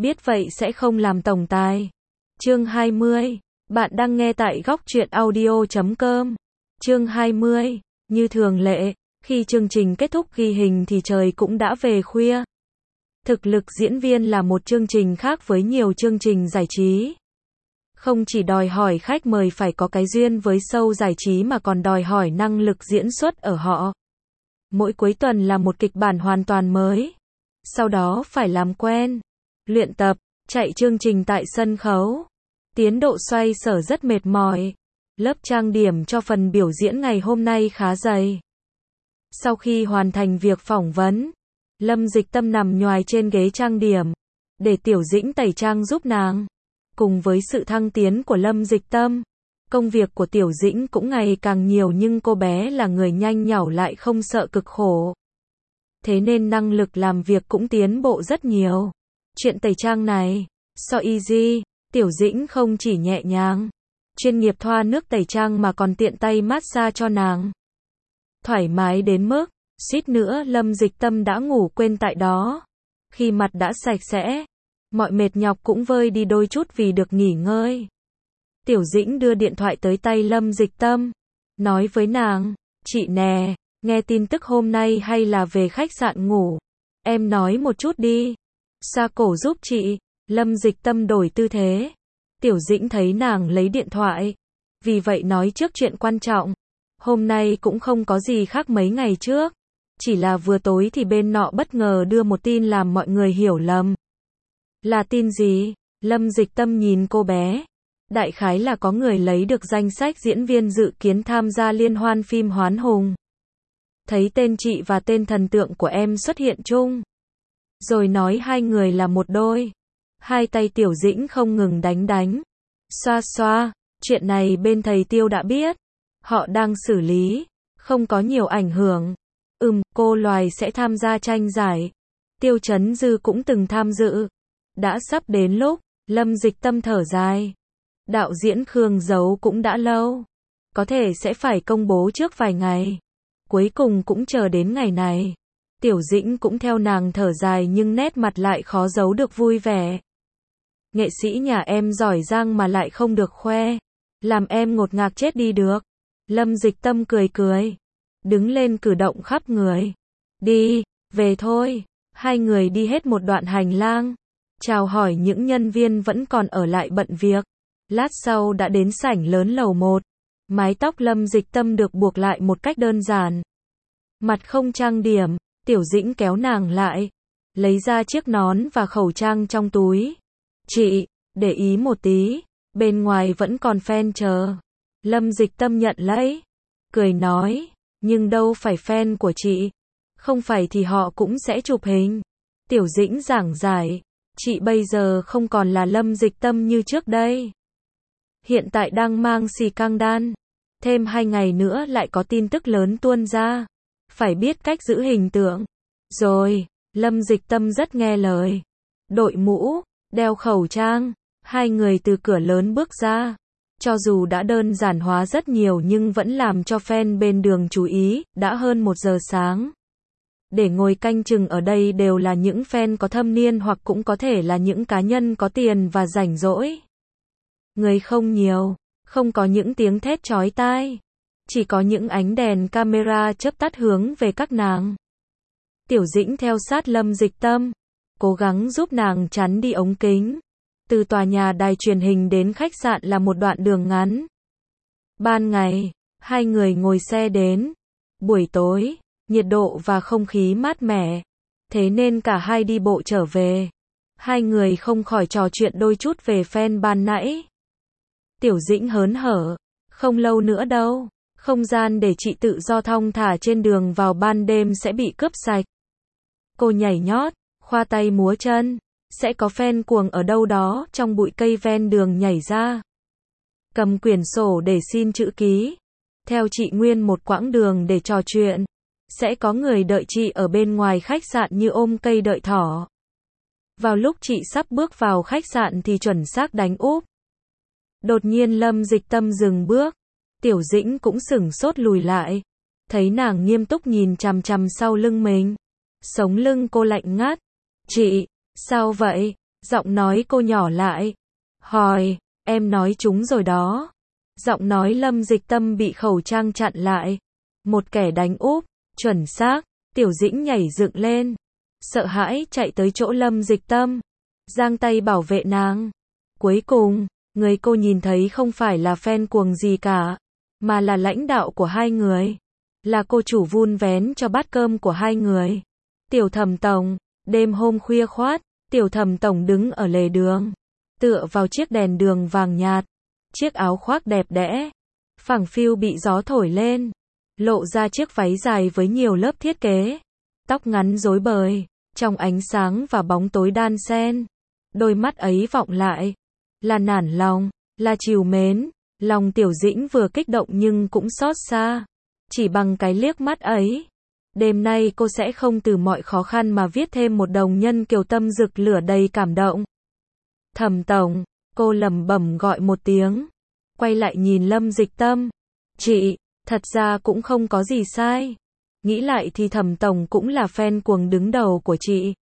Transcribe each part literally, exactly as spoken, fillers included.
biết vậy sẽ không làm tổng tài. Chương hai mươi. Bạn đang nghe tại góc truyện audio chấm com. Chương hai mươi. Như thường lệ, khi chương trình kết thúc ghi hình thì trời cũng đã về khuya. Thực lực diễn viên là một chương trình khác với nhiều chương trình giải trí. Không chỉ đòi hỏi khách mời phải có cái duyên với show giải trí mà còn đòi hỏi năng lực diễn xuất ở họ. Mỗi cuối tuần là một kịch bản hoàn toàn mới. Sau đó phải làm quen, luyện tập, chạy chương trình tại sân khấu. Tiến độ xoay sở rất mệt mỏi. Lớp trang điểm cho phần biểu diễn ngày hôm nay khá dày. Sau khi hoàn thành việc phỏng vấn, Lâm Dịch Tâm nằm nhoài trên ghế trang điểm, để Tiểu Dĩnh tẩy trang giúp nàng. Cùng với sự thăng tiến của Lâm Dịch Tâm, công việc của Tiểu Dĩnh cũng ngày càng nhiều, nhưng cô bé là người nhanh nhảu lại không sợ cực khổ. Thế nên năng lực làm việc cũng tiến bộ rất nhiều. Chuyện tẩy trang này, so easy, Tiểu Dĩnh không chỉ nhẹ nhàng, chuyên nghiệp thoa nước tẩy trang mà còn tiện tay massage cho nàng. Thoải mái đến mức, suýt nữa Lâm Dịch Tâm đã ngủ quên tại đó. Khi mặt đã sạch sẽ, mọi mệt nhọc cũng vơi đi đôi chút vì được nghỉ ngơi. Tiểu Dĩnh đưa điện thoại tới tay Lâm Dịch Tâm, nói với nàng, chị nè, nghe tin tức hôm nay hay là về khách sạn ngủ? Em nói một chút đi. Xoa cổ giúp chị. Lâm Dịch Tâm đổi tư thế. Tiểu Dĩnh thấy nàng lấy điện thoại, vì vậy nói trước chuyện quan trọng. Hôm nay cũng không có gì khác mấy ngày trước. Chỉ là vừa tối thì bên nọ bất ngờ đưa một tin làm mọi người hiểu lầm. Là tin gì? Lâm Dịch Tâm nhìn cô bé. Đại khái là có người lấy được danh sách diễn viên dự kiến tham gia liên hoan phim Hoán Hùng. Thấy tên chị và tên thần tượng của em xuất hiện chung. Rồi nói hai người là một đôi. Hai tay Tiểu Dĩnh không ngừng đánh đánh. Xoa xoa, chuyện này bên thầy Tiêu đã biết. Họ đang xử lý, không có nhiều ảnh hưởng. Ừm, cô Loài sẽ tham gia tranh giải. Tiêu Chấn Dư cũng từng tham dự. Đã sắp đến lúc, Lâm Dịch Tâm thở dài. Đạo diễn Khương giấu cũng đã lâu. Có thể sẽ phải công bố trước vài ngày. Cuối cùng cũng chờ đến ngày này. Tiểu Dĩnh cũng theo nàng thở dài nhưng nét mặt lại khó giấu được vui vẻ. Nghệ sĩ nhà em giỏi giang mà lại không được khoe. Làm em ngột ngạt chết đi được. Lâm Dịch Tâm cười cười. Đứng lên cử động khắp người. Đi, về thôi. Hai người đi hết một đoạn hành lang. Chào hỏi những nhân viên vẫn còn ở lại bận việc. Lát sau đã đến sảnh lớn lầu một. Mái tóc Lâm Dịch Tâm được buộc lại một cách đơn giản. Mặt không trang điểm, Tiểu Dĩnh kéo nàng lại. Lấy ra chiếc nón và khẩu trang trong túi. Chị, để ý một tí. Bên ngoài vẫn còn fan chờ. Lâm Dịch Tâm nhận lấy. Cười nói, nhưng đâu phải fan của chị. Không phải thì họ cũng sẽ chụp hình. Tiểu Dĩnh giảng giải. Chị bây giờ không còn là Lâm Dịch Tâm như trước đây. Hiện tại đang mang xì căng đan. Thêm hai ngày nữa lại có tin tức lớn tuôn ra. Phải biết cách giữ hình tượng. Rồi, Lâm Dịch Tâm rất nghe lời. Đội mũ, đeo khẩu trang. Hai người từ cửa lớn bước ra. Cho dù đã đơn giản hóa rất nhiều nhưng vẫn làm cho fan bên đường chú ý. Đã hơn một giờ sáng. Để ngồi canh chừng ở đây đều là những fan có thâm niên hoặc cũng có thể là những cá nhân có tiền và rảnh rỗi. Người không nhiều, không có những tiếng thét chói tai. Chỉ có những ánh đèn camera chớp tắt hướng về các nàng. Tiểu Dĩnh theo sát Lâm Dịch Tâm, cố gắng giúp nàng chắn đi ống kính. Từ tòa nhà đài truyền hình đến khách sạn là một đoạn đường ngắn. Ban ngày, hai người ngồi xe đến. Buổi tối, nhiệt độ và không khí mát mẻ. Thế nên cả hai đi bộ trở về. Hai người không khỏi trò chuyện đôi chút về fan ban nãy. Tiểu Dĩnh hớn hở. Không lâu nữa đâu. Không gian để chị tự do thong thả trên đường vào ban đêm sẽ bị cướp sạch. Cô nhảy nhót, khoa tay múa chân. Sẽ có fan cuồng ở đâu đó trong bụi cây ven đường nhảy ra. Cầm quyển sổ để xin chữ ký. Theo chị nguyên một quãng đường để trò chuyện. Sẽ có người đợi chị ở bên ngoài khách sạn như ôm cây đợi thỏ. Vào lúc chị sắp bước vào khách sạn thì chuẩn xác đánh úp. Đột nhiên Lâm Dịch Tâm dừng bước. Tiểu Dĩnh cũng sửng sốt lùi lại. Thấy nàng nghiêm túc nhìn chằm chằm sau lưng mình. Sống lưng cô lạnh ngắt. Chị, sao vậy? Giọng nói cô nhỏ lại. Hỏi, em nói chúng rồi đó. Giọng nói Lâm Dịch Tâm bị khẩu trang chặn lại. Một kẻ đánh úp, chuẩn xác, Tiểu Dĩnh nhảy dựng lên. Sợ hãi chạy tới chỗ Lâm Dịch Tâm. Giang tay bảo vệ nàng. Cuối cùng, người cô nhìn thấy không phải là fan cuồng gì cả, mà là lãnh đạo của hai người. Là cô chủ vun vén cho bát cơm của hai người. Tiểu Thẩm Tổng, đêm hôm khuya khoát, Tiểu Thẩm Tổng đứng ở lề đường, tựa vào chiếc đèn đường vàng nhạt. Chiếc áo khoác đẹp đẽ, phẳng phiu bị gió thổi lên, lộ ra chiếc váy dài với nhiều lớp thiết kế. Tóc ngắn rối bời, trong ánh sáng và bóng tối đan xen. Đôi mắt ấy vọng lại, là nản lòng, là trìu mến. Lòng Tiểu Dĩnh vừa kích động nhưng cũng xót xa. Chỉ bằng cái liếc mắt ấy, đêm nay cô sẽ không từ mọi khó khăn mà viết thêm một đồng nhân kiều tâm rực lửa đầy cảm động. Thẩm Tổng, cô lẩm bẩm gọi một tiếng, quay lại nhìn Lâm Dịch Tâm. Chị, thật ra cũng không có gì sai. Nghĩ lại thì Thẩm Tổng cũng là fan cuồng đứng đầu của chị.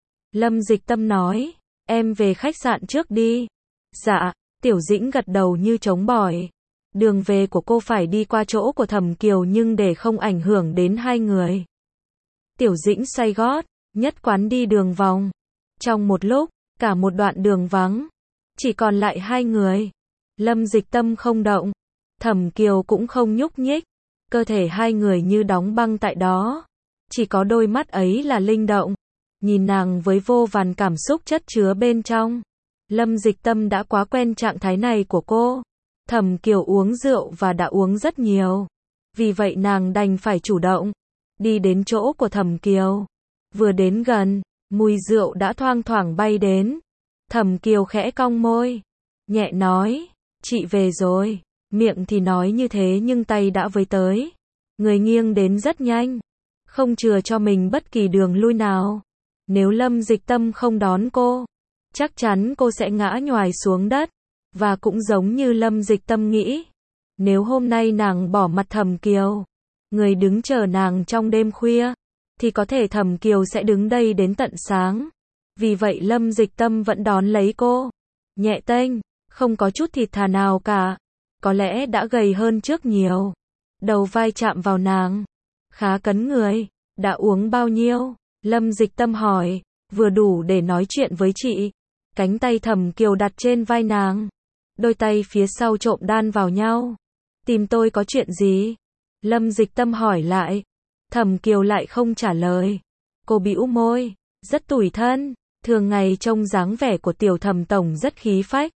Lâm Dịch Tâm nói, em về khách sạn trước đi. Dạ, Tiểu Dĩnh gật đầu như trống bỏi. Đường về của cô phải đi qua chỗ của Thẩm Kiều nhưng để không ảnh hưởng đến hai người. Tiểu Dĩnh xoay gót, nhất quán đi đường vòng. Trong một lúc, cả một đoạn đường vắng, chỉ còn lại hai người. Lâm Dịch Tâm không động, Thẩm Kiều cũng không nhúc nhích. Cơ thể hai người như đóng băng tại đó. Chỉ có đôi mắt ấy là linh động, nhìn nàng với vô vàn cảm xúc chất chứa bên trong. Lâm Dịch Tâm đã quá quen trạng thái này của cô. Thẩm Kiều uống rượu và đã uống rất nhiều. Vì vậy nàng đành phải chủ động đi đến chỗ của Thẩm Kiều. Vừa đến gần, mùi rượu đã thoang thoảng bay đến. Thẩm Kiều khẽ cong môi, nhẹ nói, chị về rồi. Miệng thì nói như thế nhưng tay đã với tới. Người nghiêng đến rất nhanh, không chừa cho mình bất kỳ đường lui nào. Nếu Lâm Dịch Tâm không đón cô, chắc chắn cô sẽ ngã nhoài xuống đất. Và cũng giống như Lâm Dịch Tâm nghĩ, nếu hôm nay nàng bỏ mặt Thẩm Kiều, người đứng chờ nàng trong đêm khuya, thì có thể Thẩm Kiều sẽ đứng đây đến tận sáng. Vì vậy Lâm Dịch Tâm vẫn đón lấy cô, nhẹ tênh, không có chút thịt thà nào cả. Có lẽ đã gầy hơn trước nhiều. Đầu vai chạm vào nàng, khá cấn người. Đã uống bao nhiêu? Lâm Dịch Tâm hỏi. Vừa đủ để nói chuyện với chị. Cánh tay Thẩm Kiều đặt trên vai nàng, đôi tay phía sau trộm đan vào nhau. Tìm tôi có chuyện gì? Lâm Dịch Tâm hỏi lại. Thẩm Kiều lại không trả lời. Cô bĩu môi, rất tủi thân. Thường ngày trông dáng vẻ của Tiểu Thẩm Tổng rất khí phách,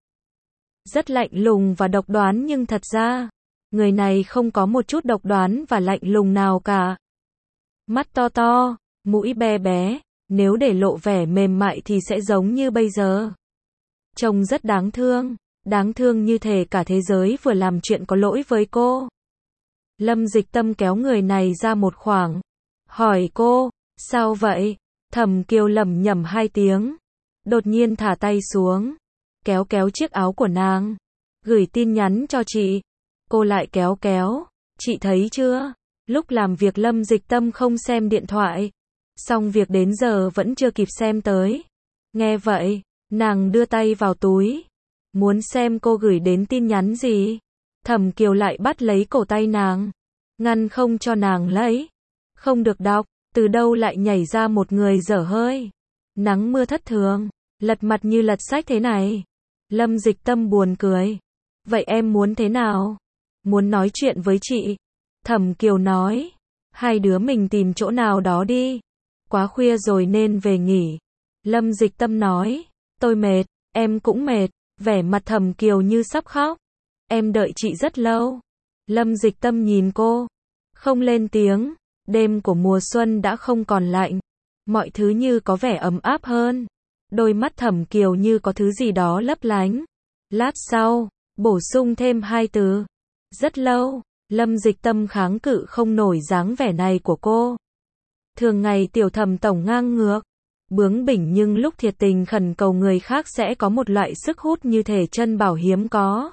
rất lạnh lùng và độc đoán, nhưng thật ra, người này không có một chút độc đoán và lạnh lùng nào cả. Mắt to to, mũi bé bé, nếu để lộ vẻ mềm mại thì sẽ giống như bây giờ. Trông rất đáng thương, đáng thương như thể cả thế giới vừa làm chuyện có lỗi với cô. Lâm Dịch Tâm kéo người này ra một khoảng, hỏi cô, sao vậy? Thẩm Kiều lẩm nhẩm hai tiếng, đột nhiên thả tay xuống, kéo kéo chiếc áo của nàng, gửi tin nhắn cho chị. Cô lại kéo kéo, chị thấy chưa? Lúc làm việc Lâm Dịch Tâm không xem điện thoại, xong việc đến giờ vẫn chưa kịp xem tới. Nghe vậy, nàng đưa tay vào túi, muốn xem cô gửi đến tin nhắn gì. Thẩm Kiều lại bắt lấy cổ tay nàng, ngăn không cho nàng lấy. Không được đọc, từ đâu lại nhảy ra một người dở hơi. Nắng mưa thất thường, lật mặt như lật sách thế này. Lâm Dịch Tâm buồn cười. Vậy em muốn thế nào? Muốn nói chuyện với chị. Thẩm Kiều nói. Hai đứa mình tìm chỗ nào đó đi. Quá khuya rồi nên về nghỉ. Lâm Dịch Tâm nói. Tôi mệt, em cũng mệt. Vẻ mặt Thẩm Kiều như sắp khóc. Em đợi chị rất lâu. Lâm Dịch Tâm nhìn cô, không lên tiếng. Đêm của mùa xuân đã không còn lạnh. Mọi thứ như có vẻ ấm áp hơn. Đôi mắt Thẩm Kiều như có thứ gì đó lấp lánh. Lát sau, bổ sung thêm hai từ. Rất lâu. Lâm Dịch Tâm kháng cự không nổi dáng vẻ này của cô. Thường ngày Tiểu Thẩm Tổng ngang ngược, bướng bỉnh, nhưng lúc thiệt tình khẩn cầu người khác sẽ có một loại sức hút như thể chân bảo hiếm có.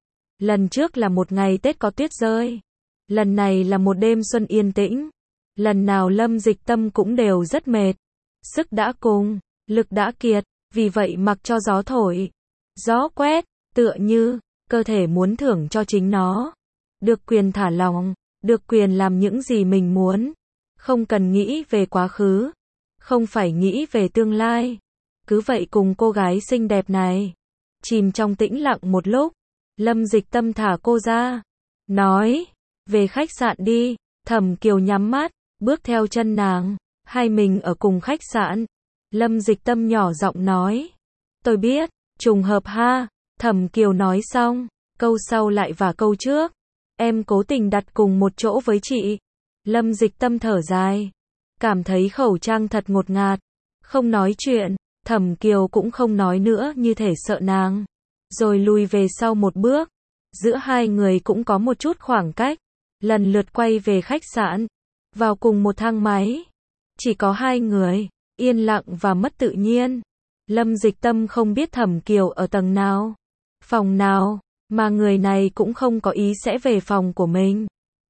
Lần trước là một ngày Tết có tuyết rơi. Lần này là một đêm xuân yên tĩnh. Lần nào Lâm Dịch Tâm cũng đều rất mệt. Sức đã cùng, lực đã kiệt. vì vậy mặc cho gió thổi, gió quét, tựa như, cơ thể muốn thưởng cho chính nó. Được quyền thả lỏng, được quyền làm những gì mình muốn. Không cần nghĩ về quá khứ, không phải nghĩ về tương lai. Cứ vậy cùng cô gái xinh đẹp này, chìm trong tĩnh lặng một lúc, Lâm Dịch Tâm thả cô ra, nói, về khách sạn đi. Thẩm Kiều nhắm mắt, bước theo chân nàng, hai mình ở cùng khách sạn. Lâm Dịch Tâm nhỏ giọng nói, tôi biết, trùng hợp ha. Thẩm Kiều nói xong, câu sau lại và câu trước, em cố tình đặt cùng một chỗ với chị. Lâm Dịch Tâm thở dài, cảm thấy khẩu trang thật ngột ngạt, không nói chuyện. Thẩm Kiều cũng không nói nữa, như thể sợ nàng, rồi lùi về sau một bước. Giữa hai người cũng có một chút khoảng cách, lần lượt quay về khách sạn, vào cùng một thang máy. Chỉ có hai người, yên lặng và mất tự nhiên. Lâm Dịch Tâm không biết Thẩm Kiều ở tầng nào, phòng nào, mà người này cũng không có ý sẽ về phòng của mình.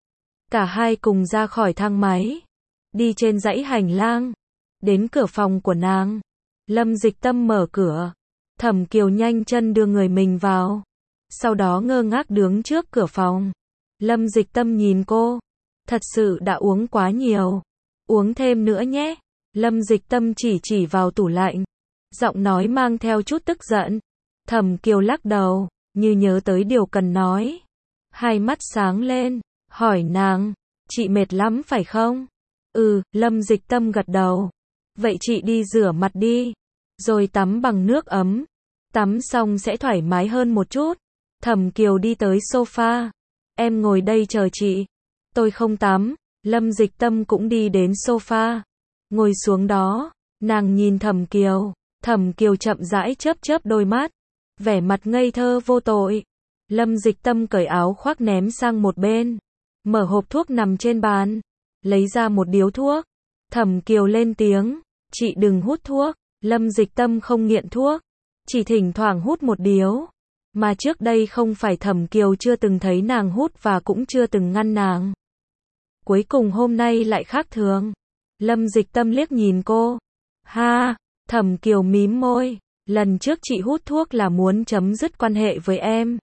Cả hai cùng ra khỏi thang máy, đi trên dãy hành lang, đến cửa phòng của nàng. Lâm Dịch Tâm mở cửa, Thẩm Kiều nhanh chân đưa người mình vào, sau đó ngơ ngác đứng trước cửa phòng. Lâm Dịch Tâm nhìn cô, thật sự đã uống quá nhiều, uống thêm nữa nhé. Lâm Dịch Tâm chỉ chỉ vào tủ lạnh, giọng nói mang theo chút tức giận. Thẩm Kiều lắc đầu, như nhớ tới điều cần nói, hai mắt sáng lên, hỏi nàng, chị mệt lắm phải không? Ừ, Lâm Dịch Tâm gật đầu. Vậy chị đi rửa mặt đi, rồi tắm bằng nước ấm, tắm xong sẽ thoải mái hơn một chút. Thẩm Kiều đi tới sofa, em ngồi đây chờ chị, tôi không tắm. Lâm Dịch Tâm cũng đi đến sofa, ngồi xuống đó. Nàng nhìn Thẩm Kiều, Thẩm Kiều chậm rãi chớp chớp đôi mắt, vẻ mặt ngây thơ vô tội. Lâm Dịch Tâm cởi áo khoác ném sang một bên, mở hộp thuốc nằm trên bàn, lấy ra một điếu thuốc. Thẩm Kiều lên tiếng, chị đừng hút thuốc. Lâm Dịch Tâm không nghiện thuốc, chỉ thỉnh thoảng hút một điếu. Mà trước đây không phải Thẩm Kiều chưa từng thấy nàng hút và cũng chưa từng ngăn nàng. Cuối cùng hôm nay lại khác thường. Lâm Dịch Tâm liếc nhìn cô. Ha, Thẩm Kiều mím môi, lần trước chị hút thuốc là muốn chấm dứt quan hệ với em.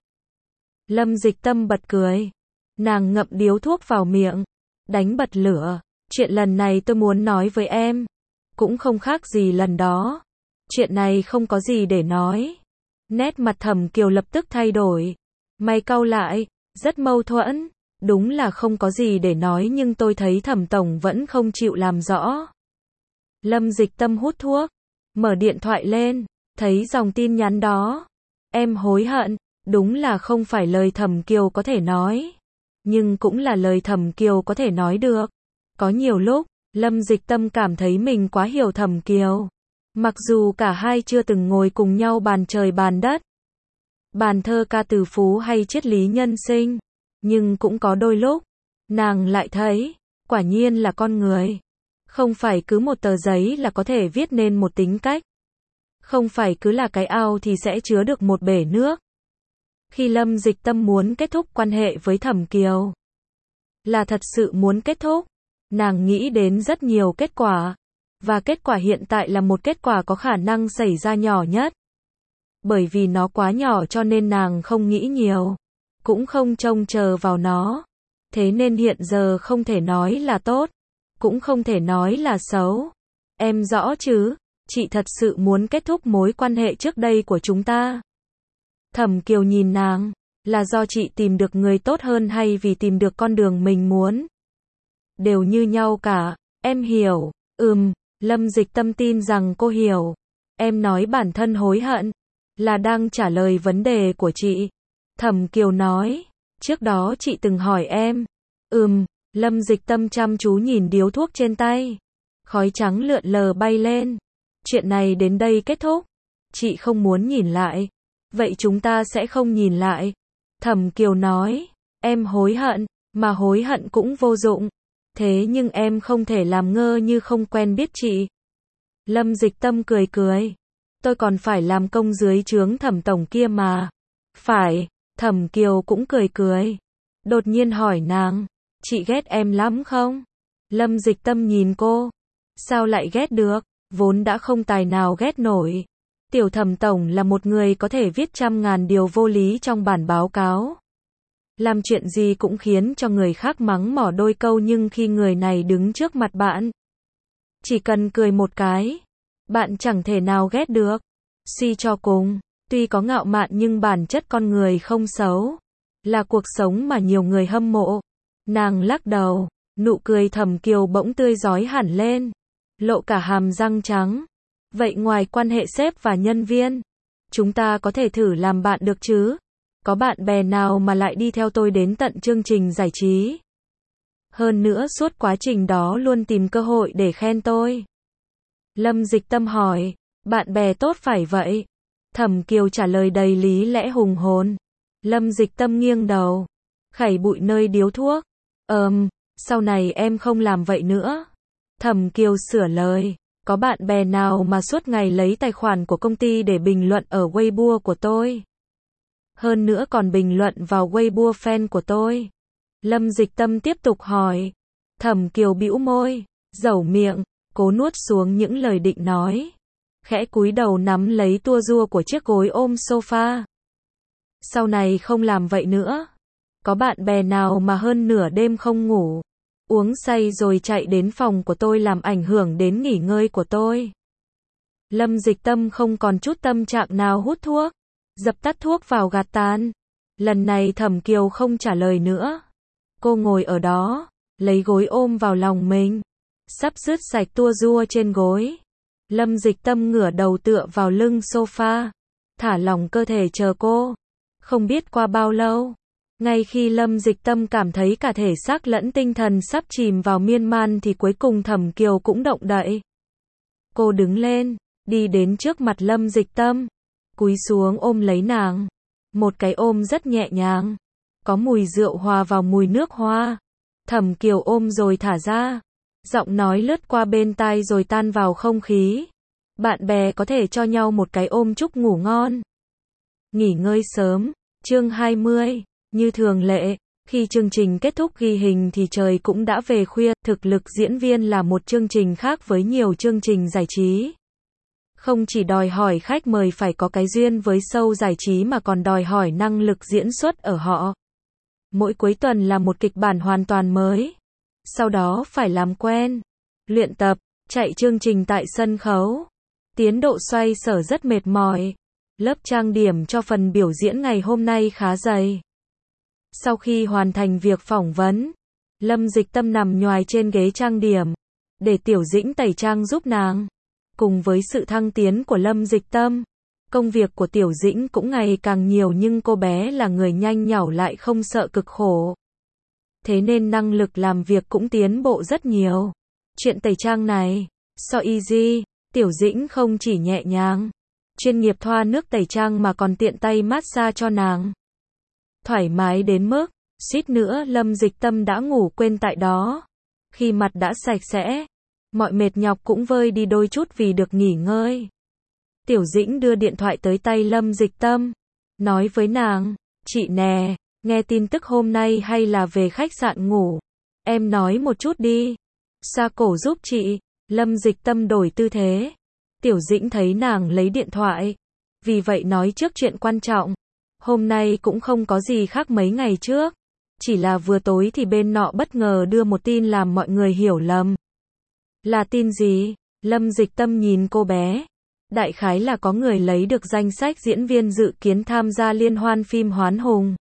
Lâm Dịch Tâm bật cười. Nàng ngậm điếu thuốc vào miệng, đánh bật lửa. Chuyện lần này tôi muốn nói với em, cũng không khác gì lần đó. Chuyện này không có gì để nói. Nét mặt Thẩm Kiều lập tức thay đổi, mày cau lại, rất mâu thuẫn. Đúng là không có gì để nói, nhưng tôi thấy Thẩm tổng vẫn không chịu làm rõ. Lâm Dịch Tâm hút thuốc, mở điện thoại lên, thấy dòng tin nhắn đó. Em hối hận, đúng là không phải lời Thẩm Kiều có thể nói, nhưng cũng là lời Thẩm Kiều có thể nói được. Có nhiều lúc, Lâm Dịch Tâm cảm thấy mình quá hiểu Thẩm Kiều. Mặc dù cả hai chưa từng ngồi cùng nhau bàn trời bàn đất, bàn thơ ca từ phú hay triết lý nhân sinh, nhưng cũng có đôi lúc, nàng lại thấy, quả nhiên là con người. Không phải cứ một tờ giấy là có thể viết nên một tính cách. Không phải cứ là cái ao thì sẽ chứa được một bể nước. Khi Lâm Dịch Tâm muốn kết thúc quan hệ với Thẩm Kiều, là thật sự muốn kết thúc. Nàng nghĩ đến rất nhiều kết quả, và kết quả hiện tại là một kết quả có khả năng xảy ra nhỏ nhất. Bởi vì nó quá nhỏ cho nên nàng không nghĩ nhiều, cũng không trông chờ vào nó. Thế nên hiện giờ không thể nói là tốt, cũng không thể nói là xấu. Em rõ chứ, chị thật sự muốn kết thúc mối quan hệ trước đây của chúng ta. Thẩm Kiều nhìn nàng, là do chị tìm được người tốt hơn hay vì tìm được con đường mình muốn? Đều như nhau cả, em hiểu. Ừm, Lâm Dịch Tâm tin rằng cô hiểu. Em nói bản thân hối hận, là đang trả lời vấn đề của chị. Thẩm Kiều nói, trước đó chị từng hỏi em. Ừm, Lâm Dịch Tâm chăm chú nhìn điếu thuốc trên tay. Khói trắng lượn lờ bay lên. Chuyện này đến đây kết thúc. Chị không muốn nhìn lại. Vậy chúng ta sẽ không nhìn lại. Thẩm Kiều nói, em hối hận, mà hối hận cũng vô dụng. Thế nhưng em không thể làm ngơ như không quen biết chị. Lâm Dịch Tâm cười cười. Tôi còn phải làm công dưới trướng Thẩm tổng kia mà. Phải, Thẩm Kiều cũng cười cười. Đột nhiên hỏi nàng, chị ghét em lắm không? Lâm Dịch Tâm nhìn cô. Sao lại ghét được, vốn đã không tài nào ghét nổi. Tiểu Thẩm tổng là một người có thể viết trăm ngàn điều vô lý trong bản báo cáo. Làm chuyện gì cũng khiến cho người khác mắng mỏ đôi câu, nhưng khi người này đứng trước mặt bạn, chỉ cần cười một cái, bạn chẳng thể nào ghét được. Suy cho cùng, tuy có ngạo mạn nhưng bản chất con người không xấu. Là cuộc sống mà nhiều người hâm mộ. Nàng lắc đầu, nụ cười Thẩm Kiều bỗng tươi rói hẳn lên, lộ cả hàm răng trắng. Vậy ngoài quan hệ sếp và nhân viên, chúng ta có thể thử làm bạn được chứ? Có bạn bè nào mà lại đi theo tôi đến tận chương trình giải trí? Hơn nữa suốt quá trình đó luôn tìm cơ hội để khen tôi. Lâm Dịch Tâm hỏi, bạn bè tốt phải vậy? Thẩm Kiều trả lời đầy lý lẽ hùng hồn. Lâm Dịch Tâm nghiêng đầu, khẩy bụi nơi điếu thuốc. Ờm, sau này em không làm vậy nữa. Thẩm Kiều sửa lời, có bạn bè nào mà suốt ngày lấy tài khoản của công ty để bình luận ở Weibo của tôi? Hơn nữa còn bình luận vào Weibo fan của tôi. Lâm Dịch Tâm tiếp tục hỏi. Thẩm Kiều bĩu môi, dẩu miệng, cố nuốt xuống những lời định nói. Khẽ cúi đầu nắm lấy tua rua của chiếc gối ôm sofa. Sau này không làm vậy nữa. Có bạn bè nào mà hơn nửa đêm không ngủ, uống say rồi chạy đến phòng của tôi làm ảnh hưởng đến nghỉ ngơi của tôi? Lâm Dịch Tâm không còn chút tâm trạng nào hút thuốc, dập tắt thuốc vào gạt tàn. Lần này Thẩm Kiều không trả lời nữa. Cô ngồi ở đó, lấy gối ôm vào lòng mình, sắp rứt sạch tua rua trên gối. Lâm Dịch Tâm ngửa đầu tựa vào lưng sofa, thả lỏng cơ thể chờ cô. Không biết qua bao lâu, ngay khi Lâm Dịch Tâm cảm thấy cả thể xác lẫn tinh thần sắp chìm vào miên man thì cuối cùng Thẩm Kiều cũng động đậy. Cô đứng lên, đi đến trước mặt Lâm Dịch Tâm, cúi xuống ôm lấy nàng. Một cái ôm rất nhẹ nhàng, có mùi rượu hòa vào mùi nước hoa. Thẩm Kiều ôm rồi thả ra, giọng nói lướt qua bên tai rồi tan vào không khí. Bạn bè có thể cho nhau một cái ôm chúc ngủ ngon, nghỉ ngơi sớm. Chương hai mươi, như thường lệ, khi chương trình kết thúc ghi hình thì trời cũng đã về khuya. Thực lực diễn viên là một chương trình khác với nhiều chương trình giải trí. Không chỉ đòi hỏi khách mời phải có cái duyên với show giải trí mà còn đòi hỏi năng lực diễn xuất ở họ. Mỗi cuối tuần là một kịch bản hoàn toàn mới. Sau đó phải làm quen, luyện tập, chạy chương trình tại sân khấu. Tiến độ xoay sở rất mệt mỏi. Lớp trang điểm cho phần biểu diễn ngày hôm nay khá dày. Sau khi hoàn thành việc phỏng vấn, Lâm Dịch Tâm nằm nhoài trên ghế trang điểm, để Tiểu Dĩnh tẩy trang giúp nàng. Cùng với sự thăng tiến của Lâm Dịch Tâm, công việc của Tiểu Dĩnh cũng ngày càng nhiều, nhưng cô bé là người nhanh nhảu lại không sợ cực khổ. Thế nên năng lực làm việc cũng tiến bộ rất nhiều. Chuyện tẩy trang này, so easy, Tiểu Dĩnh không chỉ nhẹ nhàng, chuyên nghiệp thoa nước tẩy trang mà còn tiện tay massage cho nàng. Thoải mái đến mức, suýt nữa Lâm Dịch Tâm đã ngủ quên tại đó. Khi mặt đã sạch sẽ, mọi mệt nhọc cũng vơi đi đôi chút vì được nghỉ ngơi. Tiểu Dĩnh đưa điện thoại tới tay Lâm Dịch Tâm, nói với nàng, chị nè, nghe tin tức hôm nay hay là về khách sạn ngủ? Em nói một chút đi. Xoa cổ giúp chị. Lâm Dịch Tâm đổi tư thế. Tiểu Dĩnh thấy nàng lấy điện thoại, vì vậy nói trước chuyện quan trọng. Hôm nay cũng không có gì khác mấy ngày trước, chỉ là vừa tối thì bên nọ bất ngờ đưa một tin làm mọi người hiểu lầm. Là tin gì? Lâm Dịch Tâm nhìn cô bé. Đại khái là có người lấy được danh sách diễn viên dự kiến tham gia liên hoan phim Hoán Hùng.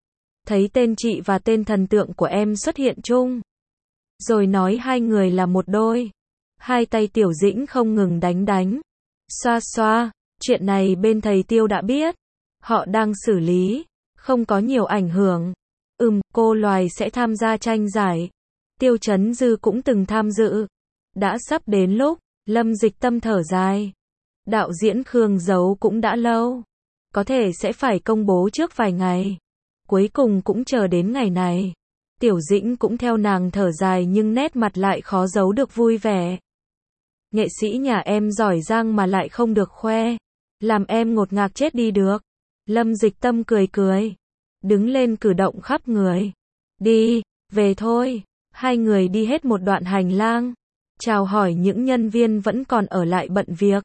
Thấy tên chị và tên thần tượng của em xuất hiện chung, rồi nói hai người là một đôi. Hai tay Tiểu Dĩnh không ngừng đánh đánh, xoa xoa. Chuyện này bên thầy Tiêu đã biết, họ đang xử lý, không có nhiều ảnh hưởng. Ừm, cô Loài sẽ tham gia tranh giải. Tiêu Chấn Dư cũng từng tham dự. Đã sắp đến lúc, Lâm Dịch Tâm thở dài. Đạo diễn Khương giấu cũng đã lâu, có thể sẽ phải công bố trước vài ngày. Cuối cùng cũng chờ đến ngày này. Tiểu Dĩnh cũng theo nàng thở dài nhưng nét mặt lại khó giấu được vui vẻ. Nghệ sĩ nhà em giỏi giang mà lại không được khoe, làm em ngột ngạt chết đi được. Lâm Dịch Tâm cười cười, đứng lên cử động khắp người. Đi, về thôi. Hai người đi hết một đoạn hành lang, chào hỏi những nhân viên vẫn còn ở lại bận việc.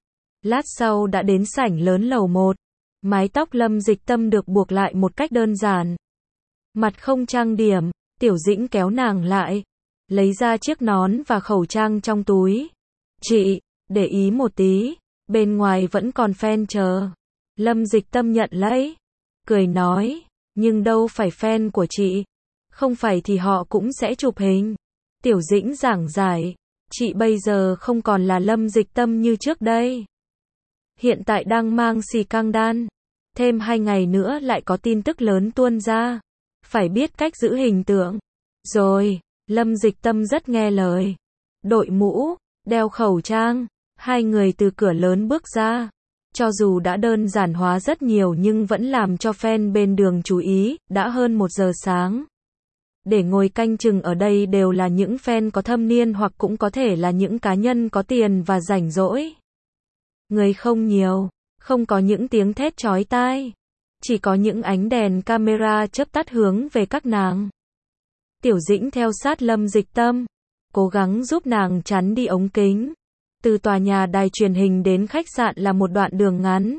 Lát sau đã đến sảnh lớn lầu một. Mái tóc Lâm Dịch Tâm được buộc lại một cách đơn giản. Mặt không trang điểm, Tiểu Dĩnh kéo nàng lại, lấy ra chiếc nón và khẩu trang trong túi. Chị, để ý một tí, bên ngoài vẫn còn fan chờ. Lâm Dịch Tâm nhận lấy, cười nói, nhưng đâu phải fan của chị, không phải thì họ cũng sẽ chụp hình. Tiểu Dĩnh giảng giải, chị bây giờ không còn là Lâm Dịch Tâm như trước đây. Hiện tại đang mang xì căng đan, thêm hai ngày nữa lại có tin tức lớn tuôn ra, phải biết cách giữ hình tượng. Rồi, Lâm Dịch Tâm rất nghe lời, đội mũ, đeo khẩu trang, hai người từ cửa lớn bước ra. Cho dù đã đơn giản hóa rất nhiều nhưng vẫn làm cho fan bên đường chú ý, đã hơn một giờ sáng. Để ngồi canh chừng ở đây đều là những fan có thâm niên hoặc cũng có thể là những cá nhân có tiền và rảnh rỗi. Người không nhiều, không có những tiếng thét chói tai, chỉ có những ánh đèn camera chớp tắt hướng về các nàng. Tiểu Dĩnh theo sát Lâm Dịch Tâm, cố gắng giúp nàng chắn đi ống kính. Từ tòa nhà đài truyền hình đến khách sạn là một đoạn đường ngắn.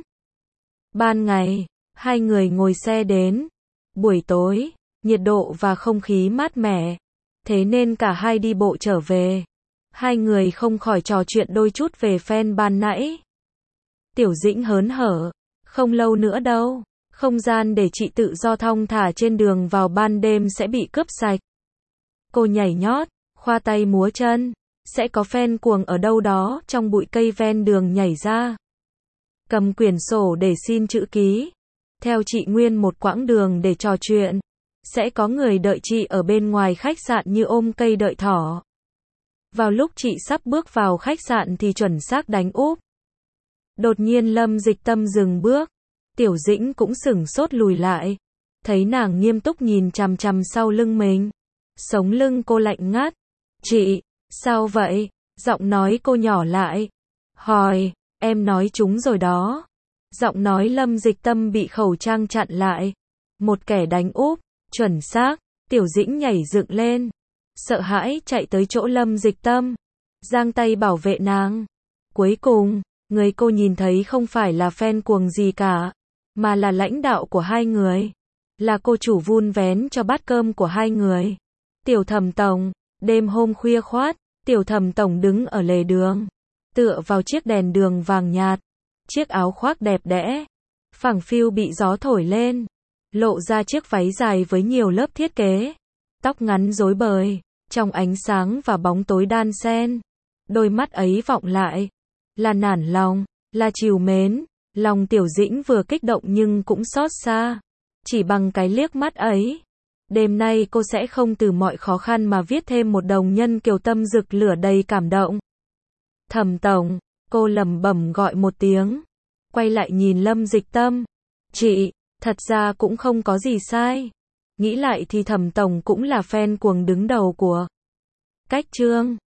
Ban ngày, hai người ngồi xe đến. Buổi tối, nhiệt độ và không khí mát mẻ, thế nên cả hai đi bộ trở về. Hai người không khỏi trò chuyện đôi chút về fan ban nãy. Tiểu Dĩnh hớn hở, không lâu nữa đâu, không gian để chị tự do thong thả trên đường vào ban đêm sẽ bị cướp sạch. Cô nhảy nhót, khoa tay múa chân, sẽ có fan cuồng ở đâu đó trong bụi cây ven đường nhảy ra. Cầm quyển sổ để xin chữ ký. Theo chị nguyên một quãng đường để trò chuyện. Sẽ có người đợi chị ở bên ngoài khách sạn như ôm cây đợi thỏ. Vào lúc chị sắp bước vào khách sạn thì chuẩn xác đánh úp. Đột nhiên Lâm Dịch Tâm dừng bước. Tiểu Dĩnh cũng sửng sốt lùi lại. Thấy nàng nghiêm túc nhìn chằm chằm sau lưng mình. Sống lưng cô lạnh ngắt. Chị, sao vậy? Giọng nói cô nhỏ lại. Hỏi, em nói chúng rồi đó. Giọng nói Lâm Dịch Tâm bị khẩu trang chặn lại. Một kẻ đánh úp, chuẩn xác. Tiểu Dĩnh nhảy dựng lên, sợ hãi chạy tới chỗ Lâm Dịch Tâm, giang tay bảo vệ nàng. Cuối cùng, người cô nhìn thấy không phải là fan cuồng gì cả, mà là lãnh đạo của hai người, là cô chủ vun vén cho bát cơm của hai người. Tiểu Thẩm Tổng. Đêm hôm khuya khoát, Tiểu Thẩm Tổng đứng ở lề đường, tựa vào chiếc đèn đường vàng nhạt, chiếc áo khoác đẹp đẽ, phẳng phiu bị gió thổi lên, lộ ra chiếc váy dài với nhiều lớp thiết kế, tóc ngắn rối bời, trong ánh sáng và bóng tối đan xen. Đôi mắt ấy vọng lại, là nản lòng, là trìu mến. Lòng Tiểu Dĩnh vừa kích động nhưng cũng xót xa. Chỉ bằng cái liếc mắt ấy, đêm nay cô sẽ không từ mọi khó khăn mà viết thêm một đồng nhân kiều tâm rực lửa đầy cảm động. Thẩm Tổng, cô lẩm bẩm gọi một tiếng, quay lại nhìn Lâm Dịch Tâm. Chị, thật ra cũng không có gì sai. Nghĩ lại thì Thẩm Tổng cũng là fan cuồng đứng đầu của Cách Trương.